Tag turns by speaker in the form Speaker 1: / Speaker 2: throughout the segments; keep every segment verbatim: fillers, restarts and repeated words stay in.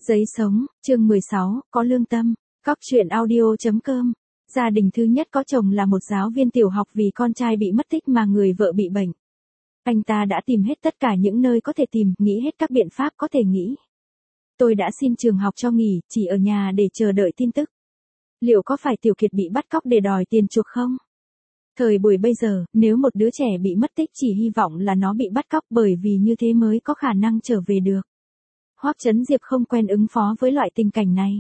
Speaker 1: Giấy sống, chương mười sáu, có lương tâm. Cóc truyện audio.com. Gia đình thứ nhất có chồng là một giáo viên tiểu học vì con trai bị mất tích mà người vợ bị bệnh. Anh ta đã tìm hết tất cả những nơi có thể tìm, nghĩ hết các biện pháp có thể nghĩ. Tôi đã xin trường học cho nghỉ, chỉ ở nhà để chờ đợi tin tức. Liệu có phải Tiểu Kiệt bị bắt cóc để đòi tiền chuộc không? Thời buổi bây giờ, nếu một đứa trẻ bị mất tích chỉ hy vọng là nó bị bắt cóc bởi vì như thế mới có khả năng trở về được. Hoắc Chấn Diệp không quen ứng phó với loại tình cảnh này.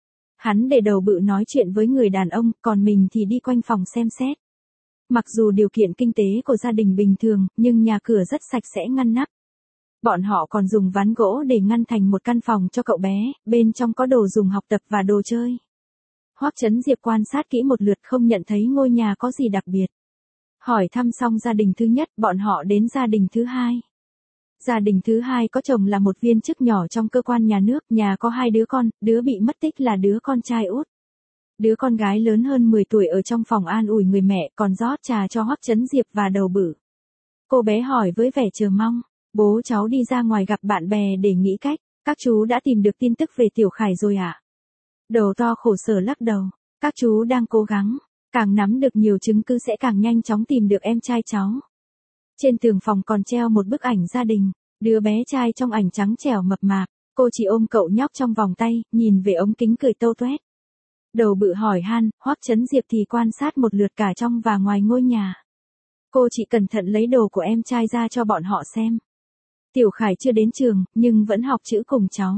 Speaker 1: Hắn để đầu bự nói chuyện với người đàn ông, còn mình thì đi quanh phòng xem xét. Mặc dù điều kiện kinh tế của gia đình bình thường, nhưng nhà cửa rất sạch sẽ ngăn nắp. Bọn họ còn dùng ván gỗ để ngăn thành một căn phòng cho cậu bé, bên trong có đồ dùng học tập và đồ chơi. Hoắc Chấn Diệp quan sát kỹ một lượt không nhận thấy ngôi nhà có gì đặc biệt. Hỏi thăm xong gia đình thứ nhất, bọn họ đến gia đình thứ hai. Gia đình thứ hai có chồng là một viên chức nhỏ trong cơ quan nhà nước, nhà có hai đứa con, đứa bị mất tích là đứa con trai út. Đứa con gái lớn hơn mười tuổi ở trong phòng an ủi người mẹ, còn rót trà cho Hoắc Chấn Diệp và đầu bự. Cô bé hỏi với vẻ chờ mong, bố cháu đi ra ngoài gặp bạn bè để nghĩ cách, các chú đã tìm được tin tức về Tiểu Khải rồi ạ? À? Đầu to khổ sở lắc đầu, các chú đang cố gắng, càng nắm được nhiều chứng cứ sẽ càng nhanh chóng tìm được em trai cháu. Trên tường phòng còn treo một bức ảnh gia đình, đứa bé trai trong ảnh trắng trẻo mập mạp, cô chỉ ôm cậu nhóc trong vòng tay, nhìn về ống kính cười tâu toét. Đầu bự hỏi han, Hoắc Chấn Diệp thì quan sát một lượt cả trong và ngoài ngôi nhà. Cô chỉ cẩn thận lấy đồ của em trai ra cho bọn họ xem. Tiểu Khải chưa đến trường, nhưng vẫn học chữ cùng cháu.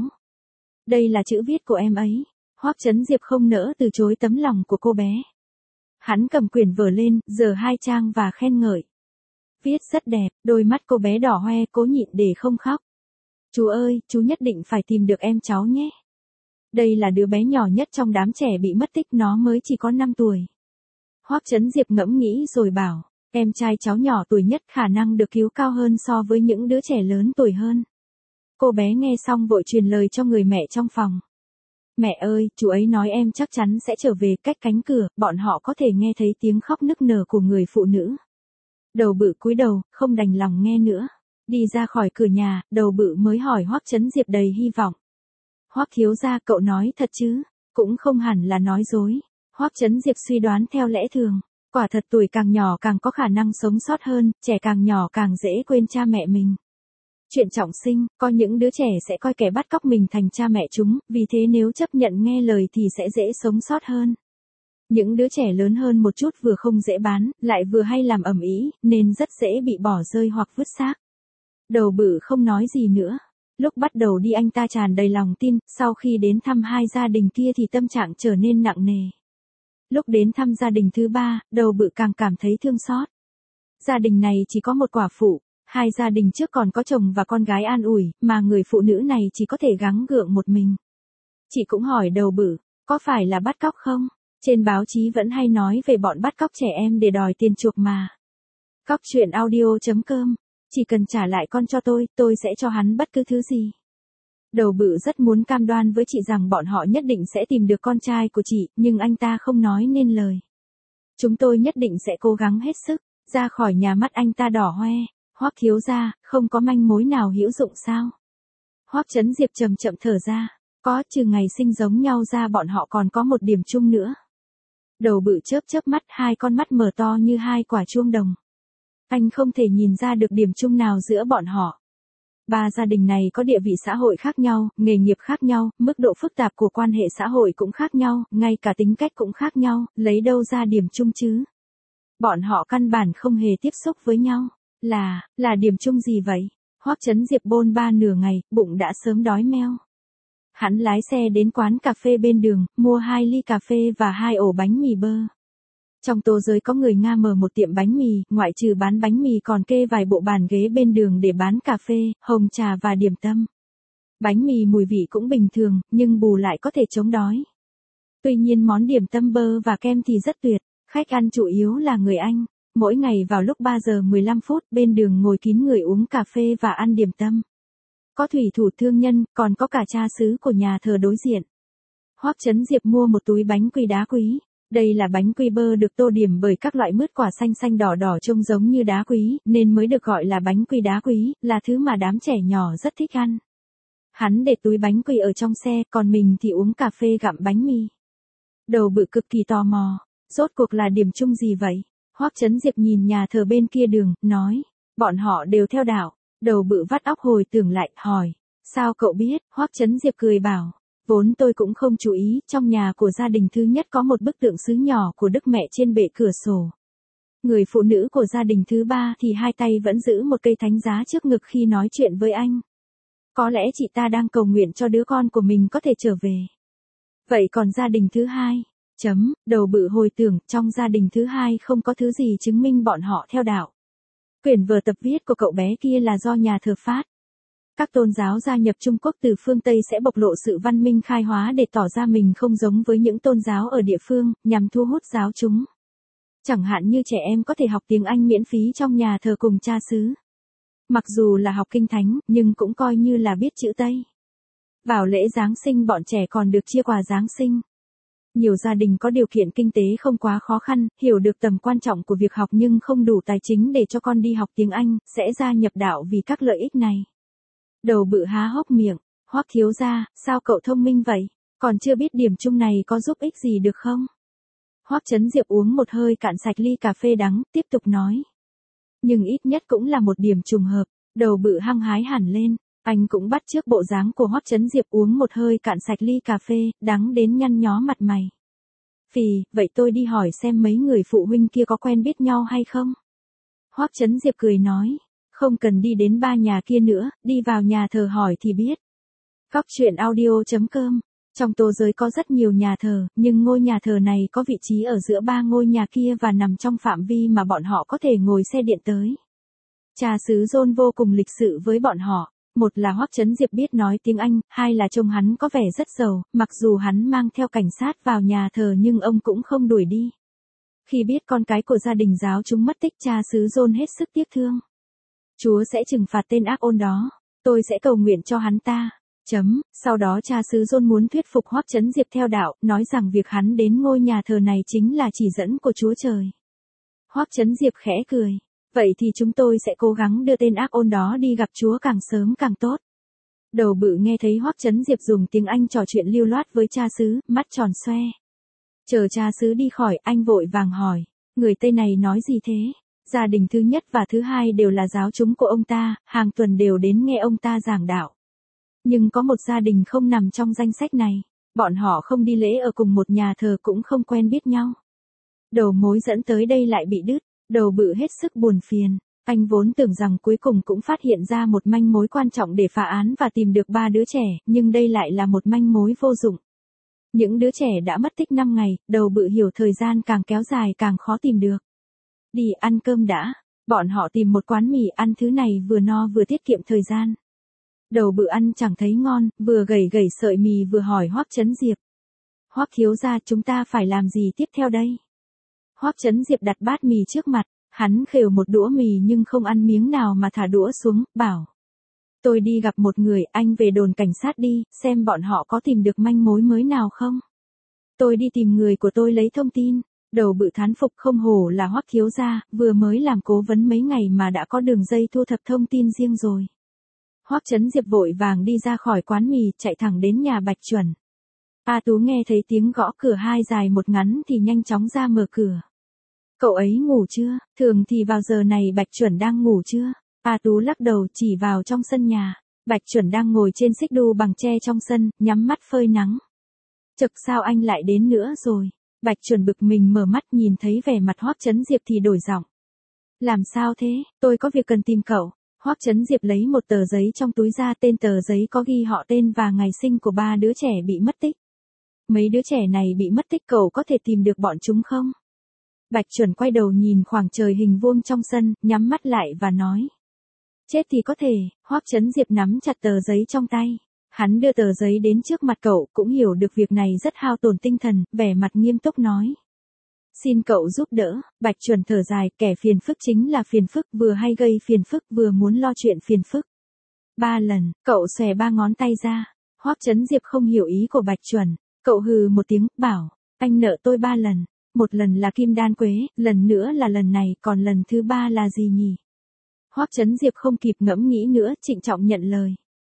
Speaker 1: Đây là chữ viết của em ấy. Hoắc Chấn Diệp không nỡ từ chối tấm lòng của cô bé. Hắn cầm quyển vở lên, giở hai trang và khen ngợi. Viết rất đẹp, đôi mắt cô bé đỏ hoe cố nhịn để không khóc. Chú ơi, chú nhất định phải tìm được em cháu nhé. Đây là đứa bé nhỏ nhất trong đám trẻ bị mất tích, nó mới chỉ có năm tuổi. Hoắc Chấn Diệp ngẫm nghĩ rồi bảo, em trai cháu nhỏ tuổi nhất khả năng được cứu cao hơn so với những đứa trẻ lớn tuổi hơn. Cô bé nghe xong vội truyền lời cho người mẹ trong phòng. Mẹ ơi, chú ấy nói em chắc chắn sẽ trở về. Cách cánh cửa, bọn họ có thể nghe thấy tiếng khóc nức nở của người phụ nữ. Đầu bự cúi đầu, không đành lòng nghe nữa. Đi ra khỏi cửa nhà, đầu bự mới hỏi Hoắc Chấn Diệp đầy hy vọng. Hoắc thiếu gia, cậu nói thật chứ? Cũng không hẳn là nói dối. Hoắc Chấn Diệp suy đoán theo lẽ thường. Quả thật tuổi càng nhỏ càng có khả năng sống sót hơn, trẻ càng nhỏ càng dễ quên cha mẹ mình. Chuyện trọng sinh, có những đứa trẻ sẽ coi kẻ bắt cóc mình thành cha mẹ chúng, vì thế nếu chấp nhận nghe lời thì sẽ dễ sống sót hơn. Những đứa trẻ lớn hơn một chút vừa không dễ bán, lại vừa hay làm ầm ĩ, nên rất dễ bị bỏ rơi hoặc vứt xác. Đầu bự không nói gì nữa. Lúc bắt đầu đi anh ta tràn đầy lòng tin, sau khi đến thăm hai gia đình kia thì tâm trạng trở nên nặng nề. Lúc đến thăm gia đình thứ ba, đầu bự càng cảm thấy thương xót. Gia đình này chỉ có một quả phụ. Hai gia đình trước còn có chồng và con gái an ủi, mà người phụ nữ này chỉ có thể gắng gượng một mình. Chị cũng hỏi đầu bự, có phải là bắt cóc không? Trên báo chí vẫn hay nói về bọn bắt cóc trẻ em để đòi tiền chuộc mà. Cóc truyện audio.com, chỉ cần trả lại con cho tôi, tôi sẽ cho hắn bất cứ thứ gì. Đầu bự rất muốn cam đoan với chị rằng bọn họ nhất định sẽ tìm được con trai của chị, nhưng anh ta không nói nên lời. Chúng tôi nhất định sẽ cố gắng hết sức. Ra khỏi nhà mắt anh ta đỏ hoe. Hoắc thiếu gia, không có manh mối nào hữu dụng sao? Hoắc Chấn Diệp chậm chậm thở ra, có, trừ ngày sinh giống nhau ra bọn họ còn có một điểm chung nữa. Đầu bự chớp chớp mắt, hai con mắt mở to như hai quả chuông đồng. Anh không thể nhìn ra được điểm chung nào giữa bọn họ. Ba gia đình này có địa vị xã hội khác nhau, nghề nghiệp khác nhau, mức độ phức tạp của quan hệ xã hội cũng khác nhau, ngay cả tính cách cũng khác nhau, lấy đâu ra điểm chung chứ? Bọn họ căn bản không hề tiếp xúc với nhau. Là, là điểm chung gì vậy? Hoắc Chấn Diệp bôn ba nửa ngày, bụng đã sớm đói meo. Hắn lái xe đến quán cà phê bên đường, mua hai ly cà phê và hai ổ bánh mì bơ. Trong tô giới có người Nga mở một tiệm bánh mì, ngoại trừ bán bánh mì còn kê vài bộ bàn ghế bên đường để bán cà phê, hồng trà và điểm tâm. Bánh mì mùi vị cũng bình thường, nhưng bù lại có thể chống đói. Tuy nhiên món điểm tâm bơ và kem thì rất tuyệt, khách ăn chủ yếu là người Anh. Mỗi ngày vào lúc ba giờ mười lăm phút, bên đường ngồi kín người uống cà phê và ăn điểm tâm. Có thủy thủ thương nhân, còn có cả cha xứ của nhà thờ đối diện. Hoắc Chấn Diệp mua một túi bánh quy đá quý. Đây là bánh quy bơ được tô điểm bởi các loại mứt quả xanh xanh đỏ đỏ trông giống như đá quý, nên mới được gọi là bánh quy đá quý, là thứ mà đám trẻ nhỏ rất thích ăn. Hắn để túi bánh quy ở trong xe, còn mình thì uống cà phê gặm bánh mì. Đầu bự cực kỳ tò mò, rốt cuộc là điểm chung gì vậy? Hoắc Chấn Diệp nhìn nhà thờ bên kia đường, nói, bọn họ đều theo đạo. Đầu bự vắt óc hồi tưởng lại, hỏi, sao cậu biết? Hoắc Chấn Diệp cười bảo, vốn tôi cũng không chú ý, trong nhà của gia đình thứ nhất có một bức tượng sứ nhỏ của Đức Mẹ trên bệ cửa sổ. Người phụ nữ của gia đình thứ ba thì hai tay vẫn giữ một cây thánh giá trước ngực khi nói chuyện với anh. Có lẽ chị ta đang cầu nguyện cho đứa con của mình có thể trở về. Vậy còn gia đình thứ hai? Chấm, đầu bự hồi tưởng, trong gia đình thứ hai không có thứ gì chứng minh bọn họ theo đạo. Quyển vở tập viết của cậu bé kia là do nhà thờ phát. Các tôn giáo gia nhập Trung Quốc từ phương Tây sẽ bộc lộ sự văn minh khai hóa để tỏ ra mình không giống với những tôn giáo ở địa phương, nhằm thu hút giáo chúng. Chẳng hạn như trẻ em có thể học tiếng Anh miễn phí trong nhà thờ cùng cha xứ. Mặc dù là học kinh thánh, nhưng cũng coi như là biết chữ Tây. Vào lễ Giáng sinh bọn trẻ còn được chia quà Giáng sinh. Nhiều gia đình có điều kiện kinh tế không quá khó khăn, hiểu được tầm quan trọng của việc học nhưng không đủ tài chính để cho con đi học tiếng Anh, sẽ gia nhập đạo vì các lợi ích này. Đầu bự há hốc miệng, Hoắc thiếu gia, sao cậu thông minh vậy? Còn chưa biết điểm chung này có giúp ích gì được không? Hoắc Chấn Diệp uống một hơi cạn sạch ly cà phê đắng, tiếp tục nói. Nhưng ít nhất cũng là một điểm trùng hợp, đầu bự hăng hái hẳn lên. Anh cũng bắt chước bộ dáng của Hoắc Chấn Diệp uống một hơi cạn sạch ly cà phê, đắng đến nhăn nhó mặt mày. Phì, vậy tôi đi hỏi xem mấy người phụ huynh kia có quen biết nhau hay không? Hoắc Chấn Diệp cười nói, không cần đi đến ba nhà kia nữa, đi vào nhà thờ hỏi thì biết. Cóc truyện audio chấm com. Trong Tô Giới có rất nhiều nhà thờ, nhưng ngôi nhà thờ này có vị trí ở giữa ba ngôi nhà kia và nằm trong phạm vi mà bọn họ có thể ngồi xe điện tới. Cha xứ John vô cùng lịch sự với bọn họ. Một là Hoắc Chấn Diệp biết nói tiếng Anh, hai là trông hắn có vẻ rất giàu, mặc dù hắn mang theo cảnh sát vào nhà thờ nhưng ông cũng không đuổi đi. Khi biết con cái của gia đình giáo chúng mất tích, cha xứ John hết sức tiếc thương. Chúa sẽ trừng phạt tên ác ôn đó, tôi sẽ cầu nguyện cho hắn ta. Chấm, sau đó cha xứ John muốn thuyết phục Hoắc Chấn Diệp theo đạo, nói rằng việc hắn đến ngôi nhà thờ này chính là chỉ dẫn của Chúa Trời. Hoắc Chấn Diệp khẽ cười. Vậy thì chúng tôi sẽ cố gắng đưa tên ác ôn đó đi gặp Chúa càng sớm càng tốt. Đầu bự nghe thấy Hoắc Chấn Diệp dùng tiếng Anh trò chuyện lưu loát với cha xứ, mắt tròn xoe. Chờ cha xứ đi khỏi, anh vội vàng hỏi, người Tây này nói gì thế? Gia đình thứ nhất và thứ hai đều là giáo chúng của ông ta, hàng tuần đều đến nghe ông ta giảng đạo. Nhưng có một gia đình không nằm trong danh sách này, bọn họ không đi lễ ở cùng một nhà thờ cũng không quen biết nhau. Đầu mối dẫn tới đây lại bị đứt. Đầu bự hết sức buồn phiền, anh vốn tưởng rằng cuối cùng cũng phát hiện ra một manh mối quan trọng để phá án và tìm được ba đứa trẻ, nhưng đây lại là một manh mối vô dụng. Những đứa trẻ đã mất tích năm ngày, đầu bự hiểu thời gian càng kéo dài càng khó tìm được. Đi ăn cơm đã, bọn họ tìm một quán mì ăn, thứ này vừa no vừa tiết kiệm thời gian. Đầu bự ăn chẳng thấy ngon, vừa gẩy gẩy sợi mì vừa hỏi Hoắc Chấn Diệp. Hoắc thiếu gia, chúng ta phải làm gì tiếp theo đây? Hoắc Chấn Diệp đặt bát mì trước mặt, hắn khều một đũa mì nhưng không ăn miếng nào mà thả đũa xuống, bảo. Tôi đi gặp một người, anh về đồn cảnh sát đi, xem bọn họ có tìm được manh mối mới nào không. Tôi đi tìm người của tôi lấy thông tin. Đầu bự thán phục, không hổ là Hoắc thiếu gia, vừa mới làm cố vấn mấy ngày mà đã có đường dây thu thập thông tin riêng rồi. Hoắc Chấn Diệp vội vàng đi ra khỏi quán mì, chạy thẳng đến nhà Bạch Chuẩn. A Tú nghe thấy tiếng gõ cửa hai dài một ngắn thì nhanh chóng ra mở cửa. Cậu ấy ngủ chưa? Thường thì vào giờ này Bạch Chuẩn đang ngủ chưa? A Tú lắc đầu chỉ vào trong sân nhà. Bạch Chuẩn đang ngồi trên xích đu bằng tre trong sân, nhắm mắt phơi nắng. Chực, sao anh lại đến nữa rồi? Bạch Chuẩn bực mình mở mắt, nhìn thấy vẻ mặt Hoắc Chấn Diệp thì đổi giọng. Làm sao thế? Tôi có việc cần tìm cậu. Hoắc Chấn Diệp lấy một tờ giấy trong túi ra, tên tờ giấy có ghi họ tên và ngày sinh của ba đứa trẻ bị mất tích. Mấy đứa trẻ này bị mất tích, cậu có thể tìm được bọn chúng không? Bạch Chuẩn quay đầu nhìn khoảng trời hình vuông trong sân, nhắm mắt lại và nói. Chết thì có thể. Hoắc Chấn Diệp nắm chặt tờ giấy trong tay. Hắn đưa tờ giấy đến trước mặt cậu, cũng hiểu được việc này rất hao tổn tinh thần, vẻ mặt nghiêm túc nói. Xin cậu giúp đỡ. Bạch Chuẩn thở dài, kẻ phiền phức chính là phiền phức, vừa hay gây phiền phức vừa muốn lo chuyện phiền phức. Ba lần, cậu xòe ba ngón tay ra. Hoắc Chấn Diệp không hiểu ý của Bạch Chuẩn. Cậu hừ một tiếng, bảo, anh nợ tôi ba lần. Một lần là kim đan quế, lần nữa là lần này, còn lần thứ ba là gì nhỉ? Hoắc Chấn Diệp không kịp ngẫm nghĩ nữa, trịnh trọng nhận lời.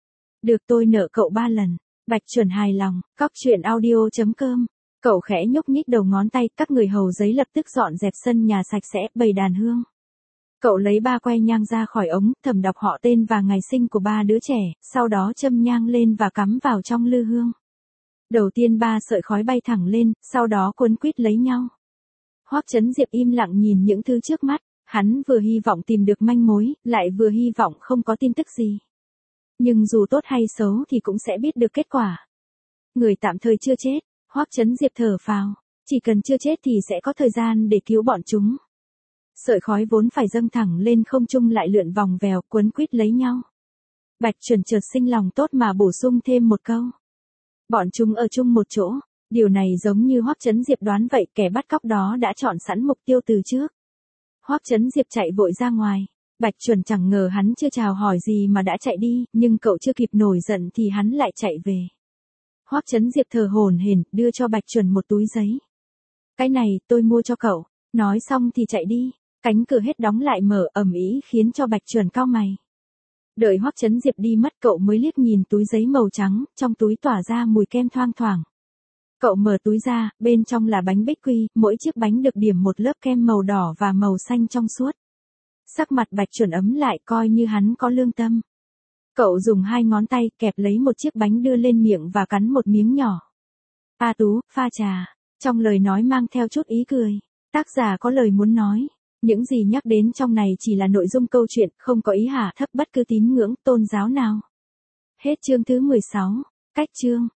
Speaker 1: Được tôi nợ cậu ba lần. Bạch Chuẩn hài lòng, cóc truyện audio.com. Cậu khẽ nhúc nhích đầu ngón tay, các người hầu giấy lập tức dọn dẹp sân nhà sạch sẽ, bày đàn hương. Cậu lấy ba que nhang ra khỏi ống, thầm đọc họ tên và ngày sinh của ba đứa trẻ, sau đó châm nhang lên và cắm vào trong lư hương. Đầu tiên ba sợi khói bay thẳng lên, sau đó quấn quýt lấy nhau. Hoắc Chấn Diệp im lặng nhìn những thứ trước mắt, hắn vừa hy vọng tìm được manh mối, lại vừa hy vọng không có tin tức gì. Nhưng dù tốt hay xấu thì cũng sẽ biết được kết quả. Người tạm thời chưa chết, Hoắc Chấn Diệp thở phào, chỉ cần chưa chết thì sẽ có thời gian để cứu bọn chúng. Sợi khói vốn phải dâng thẳng lên không trung lại lượn vòng vèo, quấn quýt lấy nhau. Bạch Chuẩn chợt sinh lòng tốt mà bổ sung thêm một câu. Bọn chúng ở chung một chỗ, điều này giống như Hoắc Chấn Diệp đoán vậy, kẻ bắt cóc đó đã chọn sẵn mục tiêu từ trước. Hoắc Chấn Diệp chạy vội ra ngoài, Bạch Chuẩn chẳng ngờ hắn chưa chào hỏi gì mà đã chạy đi, nhưng cậu chưa kịp nổi giận thì hắn lại chạy về. Hoắc Chấn Diệp thở hổn hển, đưa cho Bạch Chuẩn một túi giấy. Cái này, tôi mua cho cậu. Nói xong thì chạy đi, cánh cửa hết đóng lại mở ầm ĩ khiến cho Bạch Chuẩn cau mày. Đợi Hoắc Chấn Diệp đi mất cậu mới liếc nhìn túi giấy màu trắng, trong túi tỏa ra mùi kem thoang thoảng. Cậu mở túi ra, bên trong là bánh bích quy, mỗi chiếc bánh được điểm một lớp kem màu đỏ và màu xanh trong suốt. Sắc mặt Bạch Chuẩn ấm lại, coi như hắn có lương tâm. Cậu dùng hai ngón tay kẹp lấy một chiếc bánh đưa lên miệng và cắn một miếng nhỏ. A Tú, pha trà. Trong lời nói mang theo chút ý cười. Tác giả có lời muốn nói. Những gì nhắc đến trong này chỉ là nội dung câu chuyện, không có ý hạ thấp bất cứ tín ngưỡng tôn giáo nào. Hết chương thứ mười sáu. Cách chương.